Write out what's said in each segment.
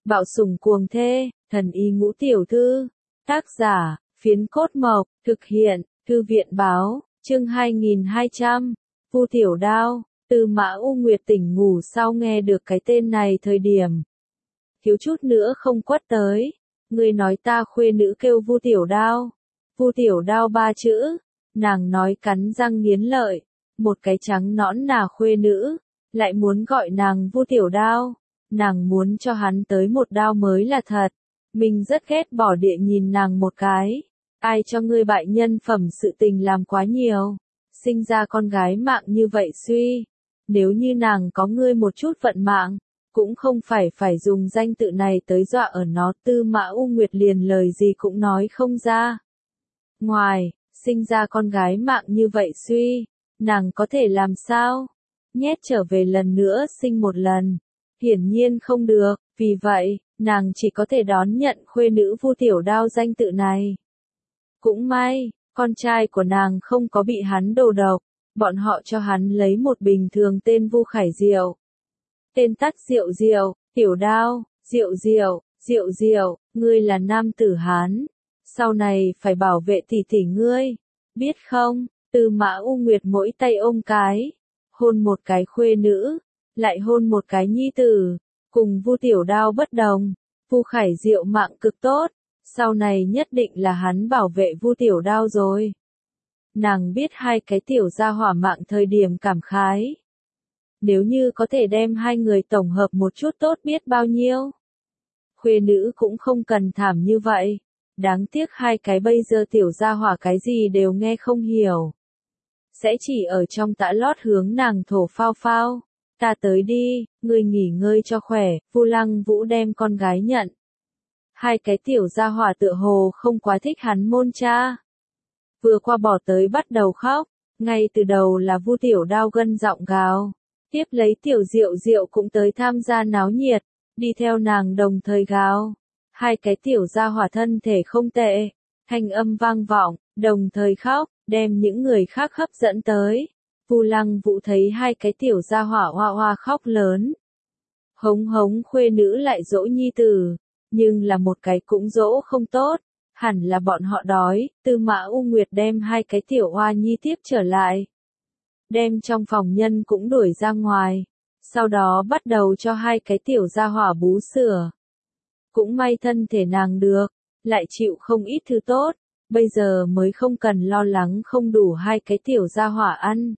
Bạo sủng cuồng thê, thần y ngũ tiểu thư. Tác giả, Phiến Cốt Mộc, thực hiện, Thư viện báo, chương 2200. Vu Tiểu Đao. Tư Mã U Nguyệt tỉnh ngủ sau nghe được cái tên này thời điểm. Thiếu chút nữa không quất tới. Ngươi nói ta khuê nữ kêu Vu Tiểu Đao. Vu Tiểu Đao ba chữ. Nàng nói cắn răng nghiến lợi. Một cái trắng nõn nà khuê nữ. Lại muốn gọi nàng Vu Tiểu Đao. Nàng muốn cho hắn tới một đao mới là thật. Mình rất ghét bỏ địa nhìn nàng một cái. Ai cho ngươi bại nhân phẩm sự tình làm quá nhiều. Sinh ra con gái mạng như vậy suy. Nếu như nàng có ngươi một chút vận mạng, cũng không phải dùng danh tự này tới dọa ở nó. Tư Mã U Nguyệt liền lời gì cũng nói không ra. Ngoài, sinh ra con gái mạng như vậy suy, nàng có thể làm sao? Nhét trở về lần nữa sinh một lần. Hiển nhiên không được, vì vậy, nàng chỉ có thể đón nhận khuê nữ Vu Tiểu Đao danh tự này. Cũng may, con trai của nàng không có bị hắn đồ độc, bọn họ cho hắn lấy một bình thường tên Vu Khải Diệu. Tên tắt Diệu Diệu, Tiểu Đao, Diệu Diệu, ngươi là nam tử Hán. Sau này phải bảo vệ tỷ tỷ ngươi, biết không? Tư Mã U Nguyệt mỗi tay ôm cái, hôn một cái khuê nữ, lại hôn một cái nhi tử, cùng Vu Tiểu Đao bất đồng. Vu Khải Diệu mạng cực tốt, sau này nhất định là hắn bảo vệ Vu Tiểu Đao rồi. Nàng biết hai cái tiểu gia hỏa mạng thời điểm cảm khái. Nếu như có thể đem hai người tổng hợp một chút tốt biết bao nhiêu. Khuê nữ cũng không cần thảm như vậy. Đáng tiếc hai cái bây giờ tiểu gia hỏa cái gì đều nghe không hiểu. Sẽ chỉ ở trong tã lót hướng nàng thổ phao phao. Ta tới đi, ngươi nghỉ ngơi cho khỏe. Vu Lăng Vũ đem con gái nhận. Hai cái tiểu gia hỏa tựa hồ không quá thích hắn môn cha. Vừa qua bỏ tới bắt đầu khóc. Ngay từ đầu là Vu Tiểu Đao gân giọng gào. Tiếp lấy Tiểu Diệu Diệu cũng tới tham gia náo nhiệt. Đi theo nàng đồng thời gào. Hai cái tiểu gia hỏa thân thể không tệ. Thanh âm vang vọng, đồng thời khóc, đem những người khác hấp dẫn tới. Vu Lăng Vũ thấy hai cái tiểu gia hỏa hoa hoa khóc lớn. Hống hống khuê nữ lại dỗ nhi tử. Nhưng là một cái cũng dỗ không tốt. Hẳn là bọn họ đói. Tư Mã U Nguyệt đem hai cái tiểu hoa nhi tiếp trở lại. Đem trong phòng nhân cũng đuổi ra ngoài. Sau đó bắt đầu cho hai cái tiểu gia hỏa bú sữa. Cũng may thân thể nàng được, lại chịu không ít thứ tốt, bây giờ mới không cần lo lắng không đủ hai cái tiểu gia hỏa ăn.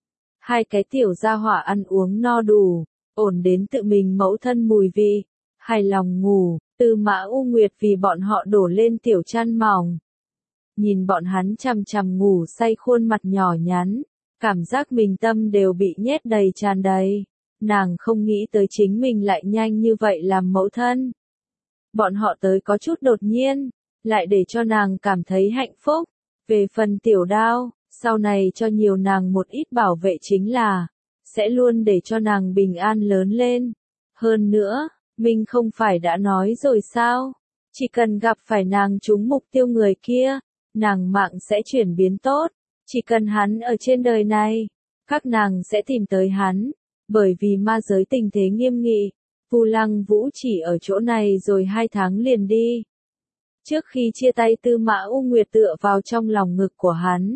Hai cái tiểu gia hỏa ăn uống no đủ, ổn đến tự mình mẫu thân mùi vị, hài lòng ngủ. Tư Mã U Nguyệt vì bọn họ đổ lên tiểu chăn mỏng. Nhìn bọn hắn chằm chằm ngủ say khuôn mặt nhỏ nhắn, cảm giác mình tâm đều bị nhét đầy tràn đầy. Nàng không nghĩ tới chính mình lại nhanh như vậy làm mẫu thân. Bọn họ tới có chút đột nhiên, lại để cho nàng cảm thấy hạnh phúc. Về phần Tiểu Đao, sau này cho nhiều nàng một ít bảo vệ chính là, sẽ luôn để cho nàng bình an lớn lên. Hơn nữa, mình không phải đã nói rồi sao? Chỉ cần gặp phải nàng trúng mục tiêu người kia, nàng mạng sẽ chuyển biến tốt. Chỉ cần hắn ở trên đời này, các nàng sẽ tìm tới hắn. Bởi vì ma giới tình thế nghiêm nghị, Vu Lăng Vũ chỉ ở chỗ này rồi 2 tháng liền đi. Trước khi chia tay Tư Mã U Nguyệt tựa vào trong lòng ngực của hắn.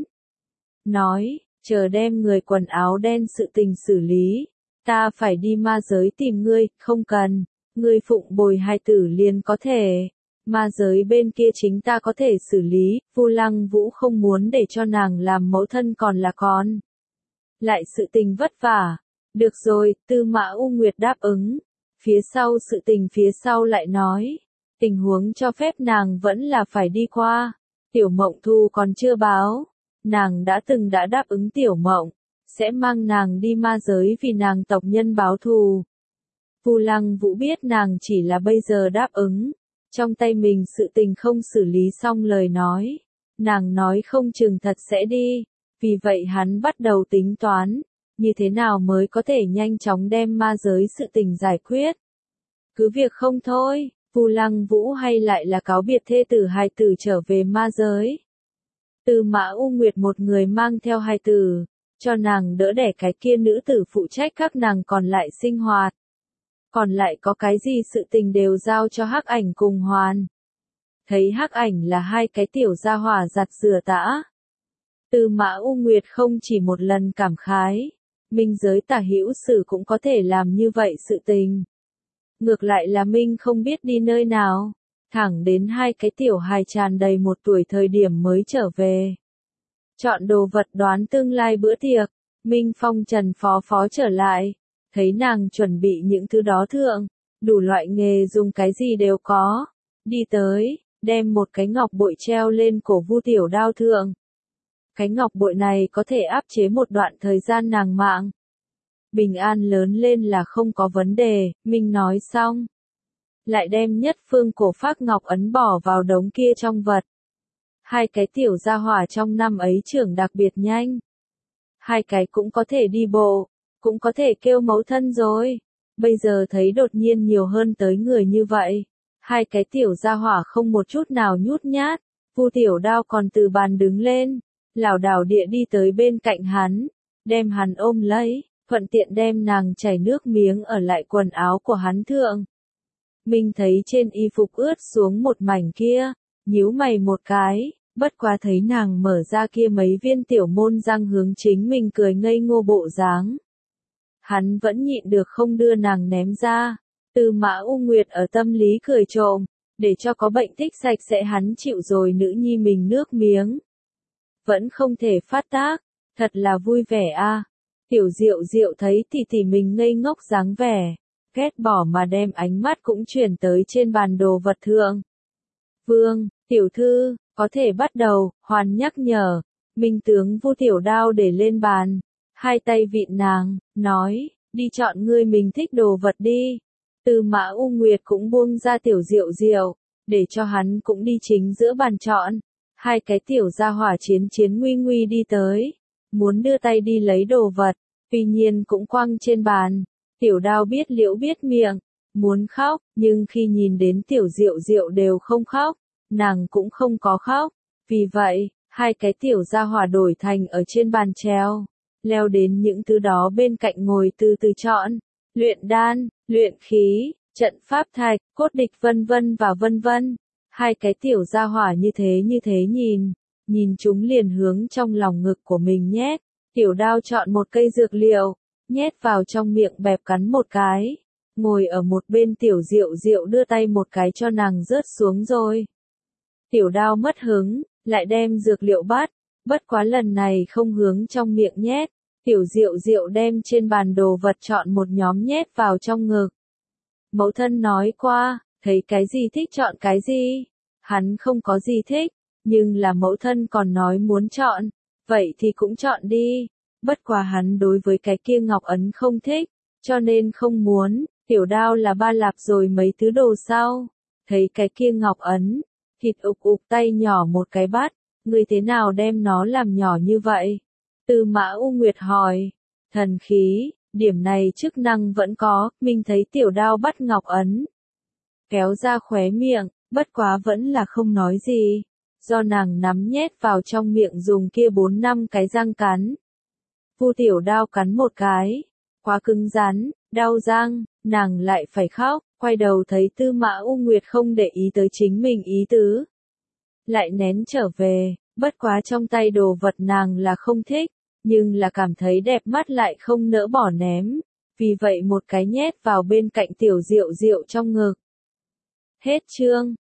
Nói, chờ đem người quần áo đen sự tình xử lý. Ta phải đi ma giới tìm ngươi, không cần. Ngươi phụng bồi hài tử liền có thể. Ma giới bên kia chính ta có thể xử lý. Vu Lăng Vũ không muốn để cho nàng làm mẫu thân còn là con. Lại sự tình vất vả. Được rồi, Tư Mã U Nguyệt đáp ứng. Phía sau sự tình phía sau lại nói. Tình huống cho phép nàng vẫn là phải đi qua. Tiểu Mộng Thu còn chưa báo. Nàng đã đáp ứng Tiểu Mộng. Sẽ mang nàng đi ma giới vì nàng tộc nhân báo thù. Vu Lăng Vũ biết nàng chỉ là bây giờ đáp ứng. Trong tay mình sự tình không xử lý xong lời nói. Nàng nói không chừng thật sẽ đi. Vì vậy hắn bắt đầu tính toán. Như thế nào mới có thể nhanh chóng đem ma giới sự tình giải quyết. Cứ việc không thôi, Vu Lăng Vũ hay lại là cáo biệt thê tử hài tử trở về ma giới. Tư Mã U Nguyệt một người mang theo hài tử, cho nàng đỡ đẻ cái kia nữ tử phụ trách các nàng còn lại sinh hoạt. còn lại có cái gì sự tình đều giao cho Hắc Ảnh cùng Hoàn. Thấy Hắc Ảnh là hai cái tiểu gia hỏa giặt rửa tã. Tư Mã U Nguyệt không chỉ một lần cảm khái, minh giới tả hữu sử cũng có thể làm như vậy sự tình. Ngược lại là Minh không biết đi nơi nào, thẳng đến hai cái tiểu hài tràn đầy 1 tuổi thời điểm mới trở về. Chọn đồ vật đoán tương lai bữa tiệc, Minh phong trần phó phó trở lại, thấy nàng chuẩn bị những thứ đó thượng, đủ loại nghề dùng cái gì đều có, đi tới, đem một cái ngọc bội treo lên cổ Vu Tiểu Đao thượng. Cái ngọc bội này có thể áp chế một đoạn thời gian nàng mạng. Bình an lớn lên là không có vấn đề, Minh nói xong. Lại đem nhất phương cổ phác ngọc ấn bỏ vào đống kia trong vật. Hai cái tiểu gia hỏa trong năm ấy trưởng đặc biệt nhanh. Hai cái cũng có thể đi bộ, cũng có thể kêu mẫu thân rồi. Bây giờ thấy đột nhiên nhiều hơn tới người như vậy. Hai cái tiểu gia hỏa không một chút nào nhút nhát. Vu Tiểu Đao còn từ bàn đứng lên, lảo đảo địa đi tới bên cạnh hắn, đem hắn ôm lấy, thuận tiện đem nàng chảy nước miếng ở lại quần áo của hắn thượng. Minh thấy trên y phục ướt xuống một mảnh kia, nhíu mày một cái, bất quá thấy nàng mở ra kia mấy viên tiểu môn răng hướng chính mình cười ngây ngô bộ dáng. Hắn vẫn nhịn được không đưa nàng ném ra. Tư Mã U Nguyệt ở tâm lý cười trộm, để cho có bệnh thích sạch sẽ hắn chịu rồi nữ nhi mình nước miếng. Vẫn không thể phát tác, thật là vui vẻ a. Tiểu Diệu Diệu thấy tỷ tỷ mình ngây ngốc dáng vẻ, ghét bỏ mà đem ánh mắt cũng chuyển tới trên bàn đồ vật thượng. Vương, tiểu thư, có thể bắt đầu, Hoàn nhắc nhở. Minh tướng Vu Tiểu Đao để lên bàn, hai tay vịn nàng, nói, đi chọn ngươi mình thích đồ vật đi. Tư Mã U Nguyệt cũng buông ra Tiểu Diệu Diệu, để cho hắn cũng đi chính giữa bàn chọn. Hai cái tiểu gia hỏa chiến nguy nguy đi tới, muốn đưa tay đi lấy đồ vật, tuy nhiên cũng quăng trên bàn. Tiểu Đao biết liễu biết miệng, muốn khóc, nhưng khi nhìn đến Tiểu Diệu Diệu đều không khóc, nàng cũng không có khóc. Vì vậy, hai cái tiểu gia hỏa đổi thành ở trên bàn treo, leo đến những thứ đó bên cạnh ngồi từ từ chọn, luyện đan, luyện khí, trận pháp thạch, cốt địch vân vân và vân vân. Hai cái tiểu gia hỏa như thế nhìn chúng liền hướng trong lòng ngực của mình nhét. Tiểu Đao chọn một cây dược liệu, nhét vào trong miệng bẹp cắn một cái. Ngồi ở một bên Tiểu Diệu Diệu đưa tay một cái cho nàng rớt xuống rồi. Tiểu Đao mất hứng, lại đem dược liệu bắt, bất quá lần này không hướng trong miệng nhét. Tiểu Diệu Diệu đem trên bàn đồ vật chọn một nhóm nhét vào trong ngực. Mẫu thân nói qua, thấy cái gì thích chọn cái gì. Hắn không có gì thích, nhưng là mẫu thân còn nói muốn chọn, vậy thì cũng chọn đi. Bất quá hắn đối với cái kia ngọc ấn không thích, cho nên không muốn. Tiểu Đao là ba lạp rồi mấy thứ đồ sau. Thấy cái kia ngọc ấn, thịt ục tay nhỏ một cái bắt, người thế nào đem nó làm nhỏ như vậy? Tư Mã U Nguyệt hỏi. Thần khí, điểm này chức năng vẫn có, mình thấy Tiểu Đao bắt ngọc ấn, kéo ra khóe miệng, bất quá vẫn là không nói gì, do nàng nắm nhét vào trong miệng dùng kia 4-5 cái răng cắn. Vu Tiểu Đao cắn một cái, quá cứng rắn, đau răng, nàng lại phải khóc, quay đầu thấy Tư Mã U Nguyệt không để ý tới chính mình ý tứ. Lại nén trở về, bất quá trong tay đồ vật nàng là không thích, nhưng là cảm thấy đẹp mắt lại không nỡ bỏ ném, vì vậy một cái nhét vào bên cạnh Tiểu Diệu Diệu trong ngực. Hết chương.